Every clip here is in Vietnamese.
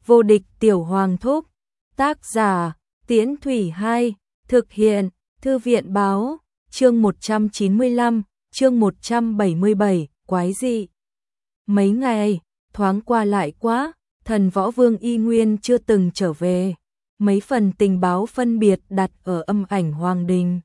Vô địch tiểu hoàng thúc. Tác giả, Tiễn Thủy 2, thực hiện, Thư viện báo, chương 195, chương 177, quái dị. Mấy ngày, thoáng qua lại quá, thần võ vương y nguyên chưa từng trở về. Mấy phần tình báo phân biệt đặt ở âm ảnh hoàng đình.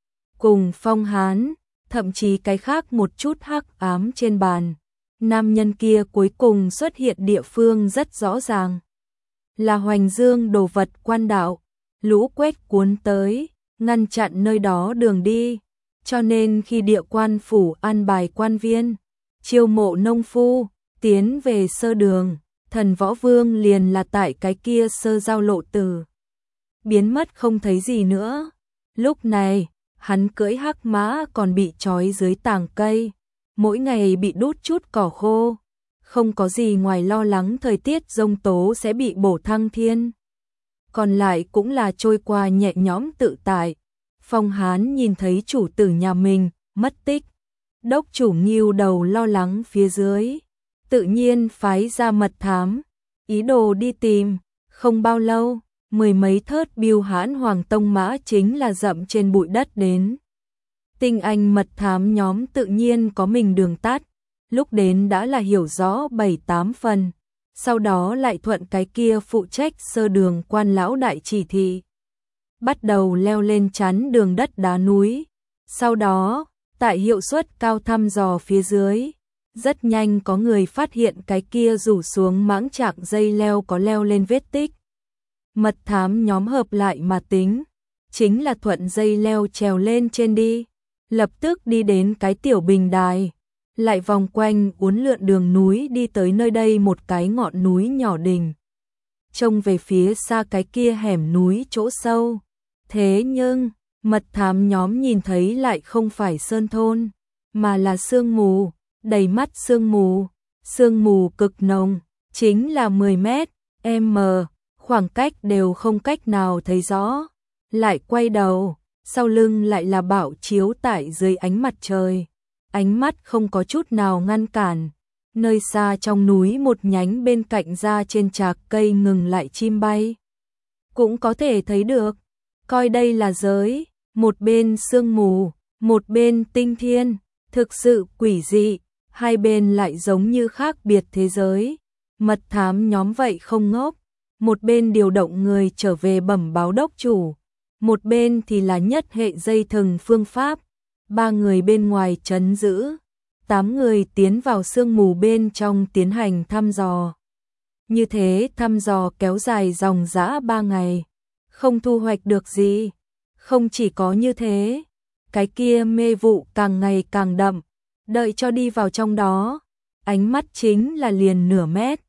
Cùng Phong Hán, thậm chí cái khác một chút hắc ám trên bàn. Nam nhân kia cuối cùng xuất hiện địa phương rất rõ ràng. Là Hoành Dương đồ vật quan đạo, lũ quét cuốn tới, ngăn chặn nơi đó đường đi. Cho nên khi địa quan phủ an bài quan viên, chiêu mộ nông phu, tiến về sơ đường, thần võ vương liền là tại cái kia sơ giao lộ tử. Biến mất không thấy gì nữa. Lúc này, hắn cưỡi hắc mã còn bị trói dưới tàng cây, mỗi ngày bị đút chút cỏ khô, không có gì ngoài lo lắng thời tiết giông tố sẽ bị bổ thăng thiên. Còn lại cũng là trôi qua nhẹ nhõm tự tại. Phong Hán nhìn thấy chủ tử nhà mình mất tích, đốc chủ Ngưu đầu lo lắng phía dưới, tự nhiên phái ra mật thám, ý đồ đi tìm. Không bao lâu, mười mấy thớt Bưu Hãn Hoàng tông mã chính là dậm trên bụi đất đến. Tinh anh mật thám nhóm tự nhiên có mình đường tắt, lúc đến đã là hiểu rõ 7-8 phần, sau đó lại thuận cái kia phụ trách sơ đường quan lão đại chỉ thị, bắt đầu leo lên chắn đường đất đá núi. Sau đó, tại hiệu suất cao thăm dò phía dưới, rất nhanh có người phát hiện cái kia rủ xuống mãng trạng dây leo có leo lên vết tích. Mật thám nhóm hợp lại mà tính, chính là thuận dây leo trèo lên trên đi, lập tức đi đến cái tiểu bình đài, lại vòng quanh uốn lượn đường núi đi tới nơi đây một cái ngọn núi nhỏ đỉnh. Trông về phía xa cái kia hẻm núi chỗ sâu, thế nhưng mật thám nhóm nhìn thấy lại không phải sơn thôn, mà là sương mù, đầy mắt sương mù cực nồng, chính là 10 mét, khoảng cách đều không cách nào thấy rõ. Lại quay đầu, sau lưng lại là bảo chiếu tại dưới ánh mặt trời, ánh mắt không có chút nào ngăn cản. Nơi xa trong núi một nhánh bên cạnh ra trên trạc cây ngừng lại chim bay, cũng có thể thấy được. Coi đây là giới, một bên sương mù, một bên tinh thiên, thực sự quỷ dị, hai bên lại giống như khác biệt thế giới. Mật thám nhóm vậy không ngốc, một bên điều động người trở về bẩm báo đốc chủ, một bên thì là nhất hệ dây thừng phương pháp, 3 người bên ngoài trấn giữ, 8 người tiến vào sương mù bên trong tiến hành thăm dò. Như thế thăm dò kéo dài dòng dã 3 ngày, không thu hoạch được gì. Không chỉ có như thế, cái kia mê vụ càng ngày càng đậm, đợi cho đi vào trong đó, ánh mắt chính là liền nửa mét,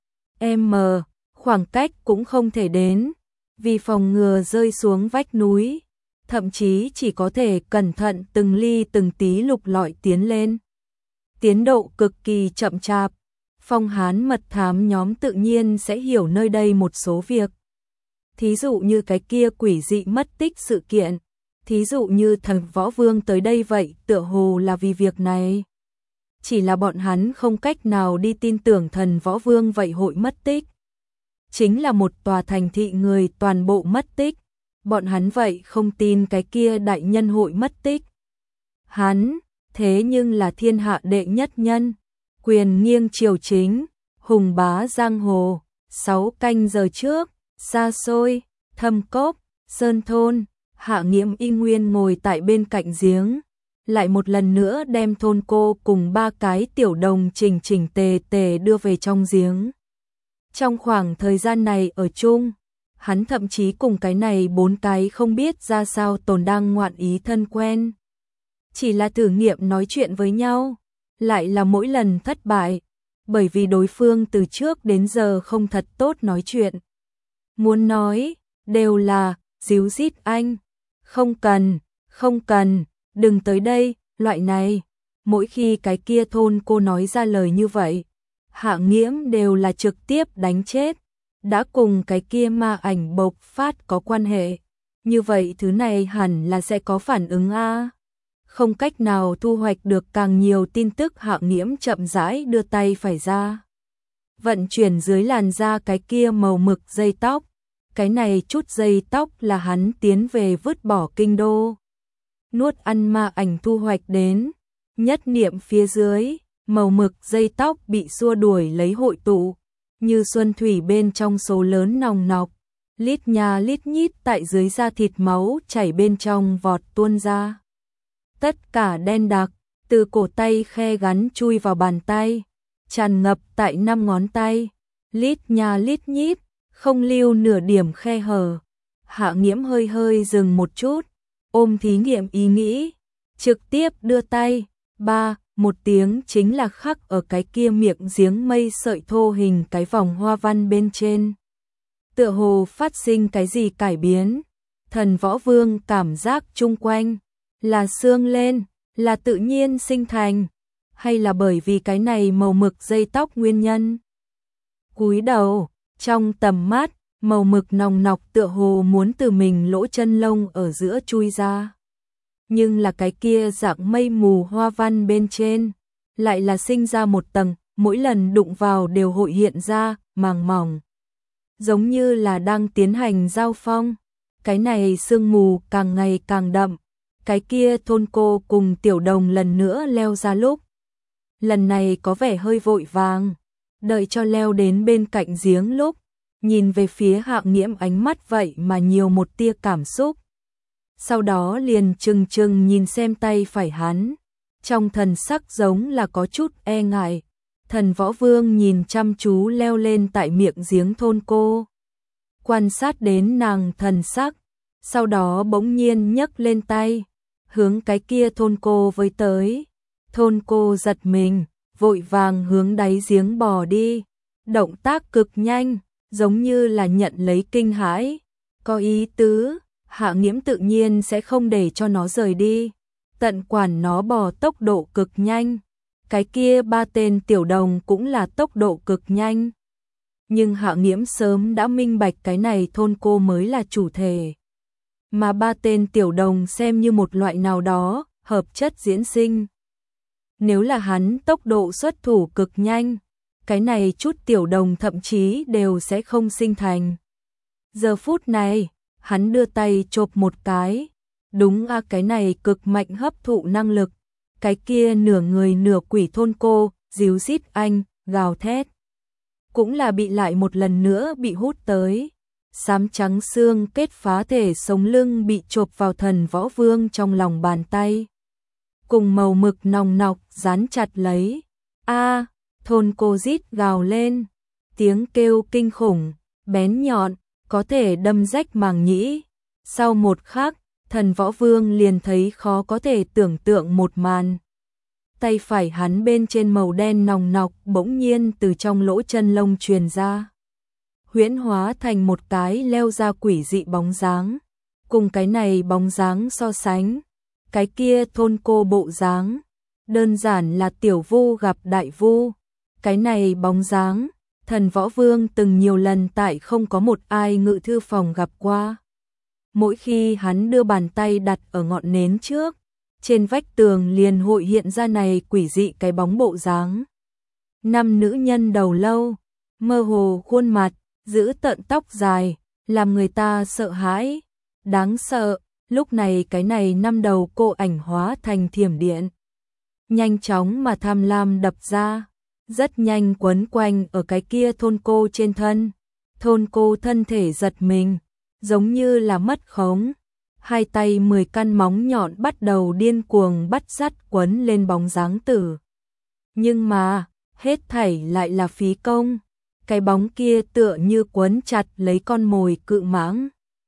khoảng cách cũng không thể đến, vì phòng ngừa rơi xuống vách núi, thậm chí chỉ có thể cẩn thận từng ly từng tí lục lọi tiến lên. Tiến độ cực kỳ chậm chạp, Phong Hán mật thám nhóm tự nhiên sẽ hiểu nơi đây một số việc. Thí dụ như cái kia quỷ dị mất tích sự kiện, thí dụ như thần võ vương tới đây vậy, tựa hồ là vì việc này. Chỉ là bọn hắn không cách nào đi tin tưởng thần võ vương vậy hội mất tích. Chính là một tòa thành thị người toàn bộ mất tích, bọn hắn vậy không tin cái kia đại nhân hội mất tích. Hắn, thế nhưng là thiên hạ đệ nhất nhân, quyền nghiêng triều chính, hùng bá giang hồ. 6 canh giờ trước, xa xôi, Thâm Cốc, Sơn Thôn, Hạ Nghiễm y nguyên ngồi tại bên cạnh giếng, lại một lần nữa đem thôn cô cùng 3 cái tiểu đồng chỉnh chỉnh tề tề đưa về trong giếng. Trong khoảng thời gian này ở chung, hắn thậm chí cùng cái này 4 cái không biết ra sao tồn đang ngoạn ý thân quen. Chỉ là thử nghiệm nói chuyện với nhau, lại là mỗi lần thất bại, bởi vì đối phương từ trước đến giờ không thật tốt nói chuyện. Muốn nói, đều là, díu dít anh, không cần, đừng tới đây, loại này. Mỗi khi cái kia thôn cô nói ra lời như vậy, Hạ Nghiễm đều là trực tiếp đánh chết. Đã cùng cái kia ma ảnh bộc phát có quan hệ, như vậy thứ này hẳn là sẽ có phản ứng a. Không cách nào thu hoạch được càng nhiều tin tức, Hạ Nghiễm chậm rãi đưa tay phải ra. vận chuyển dưới làn da cái kia màu mực dây tóc. Cái này chút dây tóc là hắn tiến về vứt bỏ kinh đô. Nuốt ăn ma ảnh thu hoạch đến, nhất niệm phía dưới, màu mực dây tóc bị xua đuổi lấy hội tụ, như xuân thủy bên trong số lớn nòng nọc, lít nha lít nhít tại dưới da thịt máu chảy bên trong vọt tuôn ra. Tất cả đen đặc, từ cổ tay khe gắn chui vào bàn tay, tràn ngập tại 5 ngón tay, lít nha lít nhít, không lưu nửa điểm khe hở. Hạ Nghiễm hơi hơi dừng một chút, ôm thí nghiệm ý nghĩ, trực tiếp đưa tay, một tiếng chính là khắc ở cái kia miệng giếng mây sợi thô hình cái vòng hoa văn bên trên. Tựa hồ phát sinh cái gì cải biến, Thần Võ Vương cảm giác chung quanh là xương lên, là tự nhiên sinh thành, hay là bởi vì cái này màu mực dây tóc nguyên nhân. Cúi đầu, trong tầm mắt, màu mực nòng nọc tựa hồ muốn từ mình lỗ chân lông ở giữa chui ra. Nhưng là cái kia dạng mây mù hoa văn bên trên, lại là sinh ra một tầng, mỗi lần đụng vào đều hội hiện ra, màng mỏng. Giống như là đang tiến hành giao phong, cái này sương mù càng ngày càng đậm, cái kia thôn cô cùng Tiểu Đồng lần nữa leo ra lúc. Lần này có vẻ hơi vội vàng, đợi cho leo đến bên cạnh giếng lúc, nhìn về phía Hạ Nghiễm ánh mắt vậy mà nhiều một tia cảm xúc. Sau đó liền chừng chừng nhìn xem tay phải hắn, trong thần sắc giống là có chút e ngại. Thần Võ Vương nhìn chăm chú leo lên tại miệng giếng thôn cô, quan sát đến nàng thần sắc, sau đó bỗng nhiên nhấc lên tay, hướng cái kia thôn cô với tới. Thôn cô giật mình, vội vàng hướng đáy giếng bò đi, động tác cực nhanh, giống như là nhận lấy kinh hãi, có ý tứ, Hạ Nghiễm tự nhiên sẽ không để cho nó rời đi, tận quản nó bò tốc độ cực nhanh. Cái kia 3 tên Tiểu Đồng cũng là tốc độ cực nhanh. Nhưng Hạ Nghiễm sớm đã minh bạch cái này thôn cô mới là chủ thể. Mà 3 tên Tiểu Đồng xem như một loại nào đó, hợp chất diễn sinh. Nếu là hắn tốc độ xuất thủ cực nhanh, cái này chút Tiểu Đồng thậm chí đều sẽ không sinh thành. Giờ phút này, hắn đưa tay chộp một cái. Đúng cái này cực mạnh hấp thụ năng lực. Cái kia nửa người nửa quỷ thôn cô, díu rít anh, gào thét. Cũng là bị lại một lần nữa bị hút tới. Xám trắng xương kết phá thể sống lưng bị chộp vào Thần Võ Vương trong lòng bàn tay. Cùng màu mực nòng nọc dán chặt lấy. Thôn cô rít gào lên. Tiếng kêu kinh khủng, bén nhọn, có thể đâm rách màng nhĩ. Sau một khắc, Thần Võ Vương liền thấy khó có thể tưởng tượng một màn. Tay phải hắn bên trên màu đen nòng nọc bỗng nhiên từ trong lỗ chân lông truyền ra. Huyễn hóa thành một cái leo ra quỷ dị bóng dáng. Cùng cái này bóng dáng so sánh, cái kia thôn cô bộ dáng, đơn giản là tiểu vu gặp đại vu. Cái này bóng dáng, Thần Võ Vương từng nhiều lần tại không có một ai ngự thư phòng gặp qua. Mỗi khi hắn đưa bàn tay đặt ở ngọn nến trước, trên vách tường liền hội hiện ra này quỷ dị cái bóng bộ dáng. 5 nữ nhân đầu lâu, mơ hồ khuôn mặt, giữ tận tóc dài, làm người ta sợ hãi, đáng sợ. Lúc này cái này 5 đầu cô ảnh hóa thành thiểm điện, nhanh chóng mà tham lam đập ra, rất nhanh quấn quanh ở cái kia thôn cô trên thân. Thôn cô thân thể giật mình, giống như là mất khống, hai tay 10 căn móng nhọn bắt đầu điên cuồng bắt dắt quấn lên bóng dáng tử. Nhưng mà, hết thảy lại là phí công, cái bóng kia tựa như quấn chặt lấy con mồi cự mãng.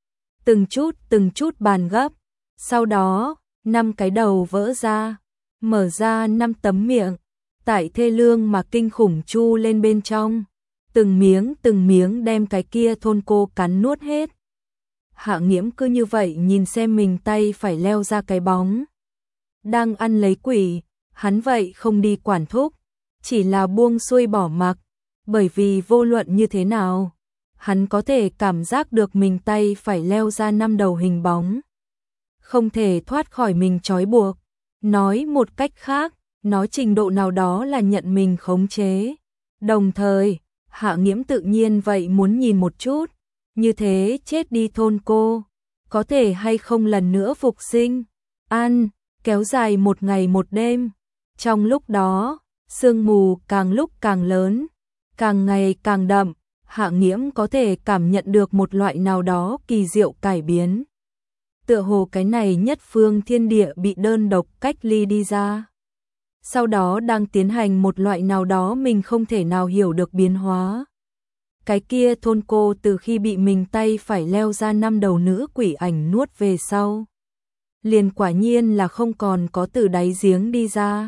Từng chút bàn gấp, sau đó, 5 cái đầu vỡ ra, mở ra 5 tấm miệng, tại thê lương mà kinh khủng chu lên bên trong, từng miếng đem cái kia thôn cô cắn nuốt hết. Hạ Nghiễm cứ như vậy nhìn xem mình tay phải leo ra cái bóng đang ăn lấy quỷ, hắn vậy không đi quản thúc, chỉ là buông xuôi bỏ mặc, bởi vì vô luận như thế nào, hắn có thể cảm giác được mình tay phải leo ra 5 đầu hình bóng, không thể thoát khỏi mình trói buộc. Nói một cách khác, nói trình độ nào đó là nhận mình khống chế. Đồng thời, Hạ Nghiễm tự nhiên vậy muốn nhìn một chút, như thế chết đi thôn cô, có thể hay không lần nữa phục sinh, kéo dài một ngày một đêm. Trong lúc đó, sương mù càng lúc càng lớn, càng ngày càng đậm, Hạ Nghiễm có thể cảm nhận được một loại nào đó kỳ diệu cải biến. Tựa hồ cái này nhất phương thiên địa bị đơn độc cách ly đi ra. Sau đó đang tiến hành một loại nào đó mình không thể nào hiểu được biến hóa. Cái kia thôn cô từ khi bị mình tay phải leo ra 5 đầu nữ quỷ ảnh nuốt về sau, liền quả nhiên là không còn có từ đáy giếng đi ra.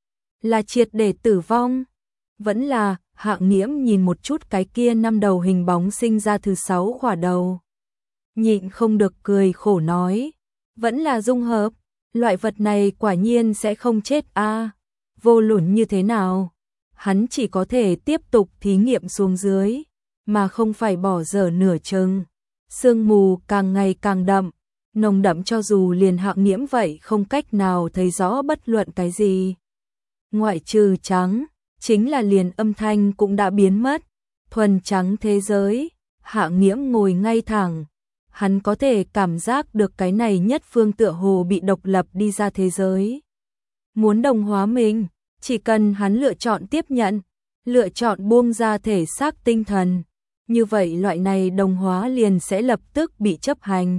Là triệt để tử vong. Vẫn là, Hạ Nghiễm nhìn một chút cái kia 5 đầu hình bóng sinh ra thứ 6 khỏa đầu. Nhịn không được cười khổ nói. Vẫn là dung hợp. Loại vật này quả nhiên sẽ không chết a. Vô luận như thế nào, hắn chỉ có thể tiếp tục thí nghiệm xuống dưới, mà không phải bỏ dở nửa chừng. Sương mù càng ngày càng đậm, nồng đậm cho dù liền Hạ Nghiễm vậy không cách nào thấy rõ bất luận cái gì. Ngoại trừ trắng, chính là liền âm thanh cũng đã biến mất, thuần trắng thế giới. Hạ Nghiễm ngồi ngay thẳng, hắn có thể cảm giác được cái này nhất phương tựa hồ bị độc lập đi ra thế giới. Muốn đồng hóa mình, chỉ cần hắn lựa chọn tiếp nhận, lựa chọn buông ra thể xác tinh thần, như vậy loại này đồng hóa liền sẽ lập tức bị chấp hành.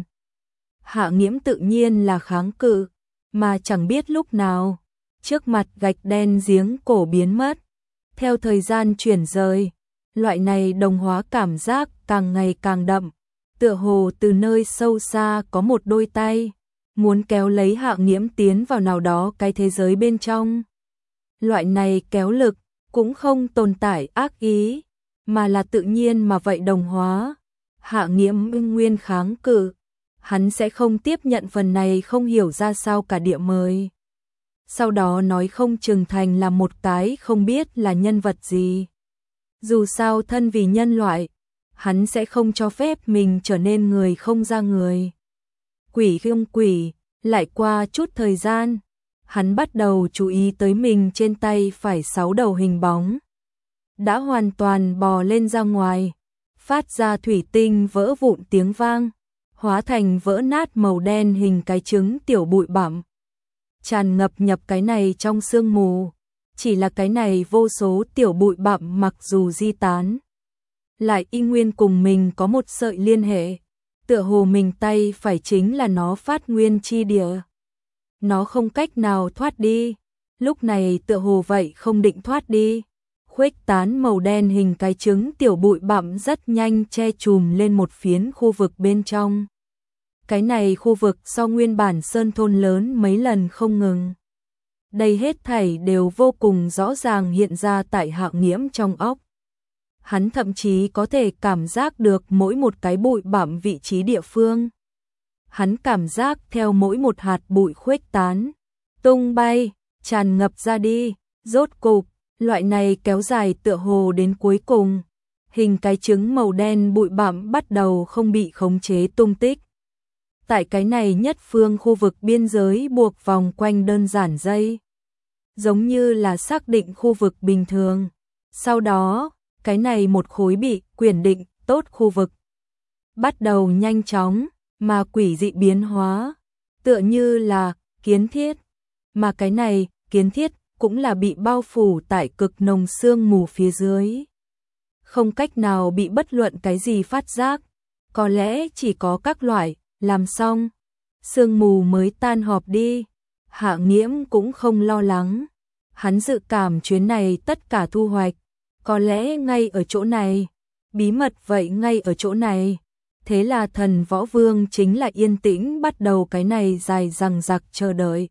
Hạ Nghiễm tự nhiên là kháng cự, mà chẳng biết lúc nào, trước mặt gạch đen giếng cổ biến mất. Theo thời gian chuyển rời, loại này đồng hóa cảm giác càng ngày càng đậm, tựa hồ từ nơi sâu xa có một đôi tay, muốn kéo lấy Hạ Nghiễm tiến vào nào đó cái thế giới bên trong. Loại này kéo lực cũng không tồn tại ác ý, mà là tự nhiên mà vậy đồng hóa. Hạ Nghiễm nguyên kháng cự, hắn sẽ không tiếp nhận phần này không hiểu ra sao cả địa mời. Sau đó nói không chừng thành là một cái không biết là nhân vật gì. Dù sao thân vì nhân loại, hắn sẽ không cho phép mình trở nên người không ra người. Quỷ không quỷ, lại qua chút thời gian, hắn bắt đầu chú ý tới mình trên tay phải 6 đầu hình bóng. Đã hoàn toàn bò lên ra ngoài, phát ra thủy tinh vỡ vụn tiếng vang, hóa thành vỡ nát màu đen hình cái trứng tiểu bụi bặm. Tràn ngập nhập cái này trong sương mù, chỉ là cái này vô số tiểu bụi bặm mặc dù di tán, lại y nguyên cùng mình có một sợi liên hệ, tựa hồ mình tay phải chính là nó phát nguyên chi địa. Nó không cách nào thoát đi, lúc này tựa hồ vậy không định thoát đi. Khuếch tán màu đen hình cái trứng tiểu bụi bặm rất nhanh che chùm lên một phiến khu vực bên trong. Cái này khu vực so nguyên bản sơn thôn lớn mấy lần không ngừng. Đây hết thảy đều vô cùng rõ ràng hiện ra tại Hạ Nghiễm trong óc. Hắn thậm chí có thể cảm giác được mỗi một cái bụi bặm vị trí địa phương. Hắn cảm giác theo mỗi một hạt bụi khuếch tán, tung bay, tràn ngập ra đi, rốt cục, loại này kéo dài tựa hồ đến cuối cùng. Hình cái trứng màu đen bụi bặm bắt đầu không bị khống chế tung tích. Tại cái này nhất phương khu vực biên giới buộc vòng quanh đơn giản dây, giống như là xác định khu vực bình thường. Sau đó, cái này một khối bị quyền định tốt khu vực bắt đầu nhanh chóng mà quỷ dị biến hóa, tựa như là kiến thiết, mà cái này kiến thiết cũng là bị bao phủ tại cực nồng sương mù phía dưới, không cách nào bị bất luận cái gì phát giác. Có lẽ chỉ có các loại làm xong, sương mù mới tan họp đi. Hạ Nghiễm cũng không lo lắng, hắn dự cảm chuyến này tất cả thu hoạch có lẽ ngay ở chỗ này, bí mật vậy ngay ở chỗ này. Thế là Thần Võ Vương chính là yên tĩnh bắt đầu cái này dài dằng dặc chờ đợi.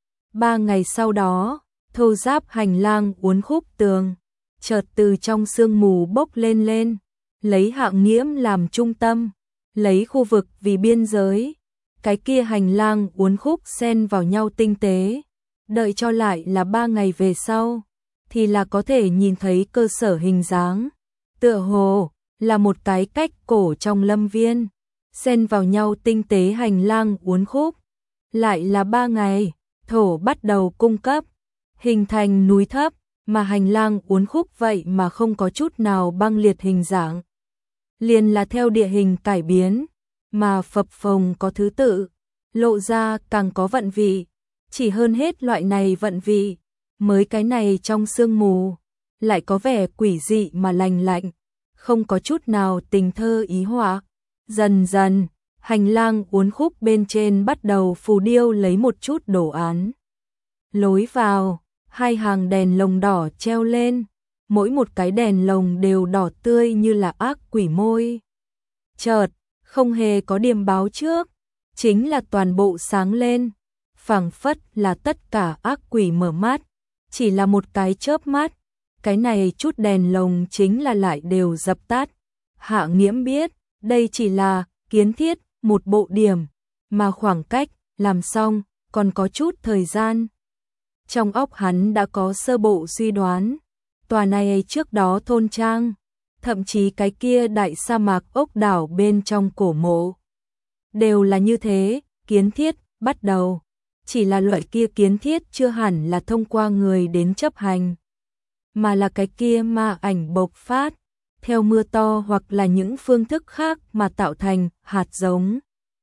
3 ngày sau đó, thô giáp hành lang uốn khúc tường, chợt từ trong sương mù bốc lên, lấy Hạ Nghiễm làm trung tâm, lấy khu vực vì biên giới. Cái kia hành lang uốn khúc xen vào nhau tinh tế, đợi cho lại là 3 ngày về sau, thì là có thể nhìn thấy cơ sở hình dáng. Tựa hồ là một cái cách cổ trong lâm viên, xen vào nhau tinh tế hành lang uốn khúc. Lại là 3 ngày, thổ bắt đầu cung cấp, hình thành núi thấp, mà hành lang uốn khúc vậy mà không có chút nào băng liệt hình dạng. Liền là theo địa hình cải biến, mà phập phồng có thứ tự, lộ ra càng có vận vị, chỉ hơn hết loại này vận vị, mới cái này trong sương mù, lại có vẻ quỷ dị mà lành lạnh, không có chút nào tình thơ ý họa. Dần dần, hành lang uốn khúc bên trên bắt đầu phù điêu lấy một chút đồ án. Lối vào, hai hàng đèn lồng đỏ treo lên, mỗi một cái đèn lồng đều đỏ tươi như là ác quỷ môi. Chợt, không hề có điềm báo trước, chính là toàn bộ sáng lên, phảng phất là tất cả ác quỷ mở mắt, chỉ là một cái chớp mắt, cái này chút đèn lồng chính là lại đều dập tắt. Hạ Nghiễm biết, đây chỉ là kiến thiết một bộ điểm, mà khoảng cách làm xong còn có chút thời gian. Trong óc hắn đã có sơ bộ suy đoán, tòa này trước đó thôn trang, thậm chí cái kia đại sa mạc ốc đảo bên trong cổ mộ, đều là như thế, kiến thiết bắt đầu, chỉ là loại kia kiến thiết chưa hẳn là thông qua người đến chấp hành, mà là cái kia ma ảnh bộc phát, theo mưa to hoặc là những phương thức khác mà tạo thành hạt giống.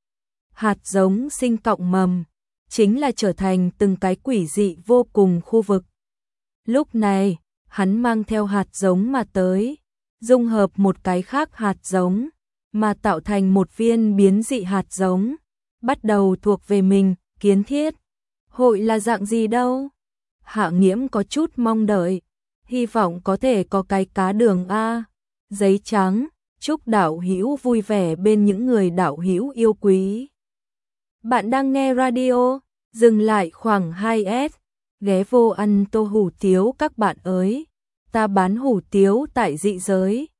Hạt giống sinh cọng mầm, chính là trở thành từng cái quỷ dị vô cùng khu vực. Lúc này, hắn mang theo hạt giống mà tới, dung hợp một cái khác hạt giống, mà tạo thành một viên biến dị hạt giống, bắt đầu thuộc về mình, kiến thiết. Hội là dạng gì đâu? Hạ Nghiễm có chút mong đợi, hy vọng có thể có cái cá đường A, giấy trắng, chúc đạo hữu vui vẻ bên những người đạo hữu yêu quý. Bạn đang nghe radio, dừng lại khoảng 2S, ghé vô ăn tô hủ tiếu các bạn ơi, ta bán hủ tiếu tại dị giới.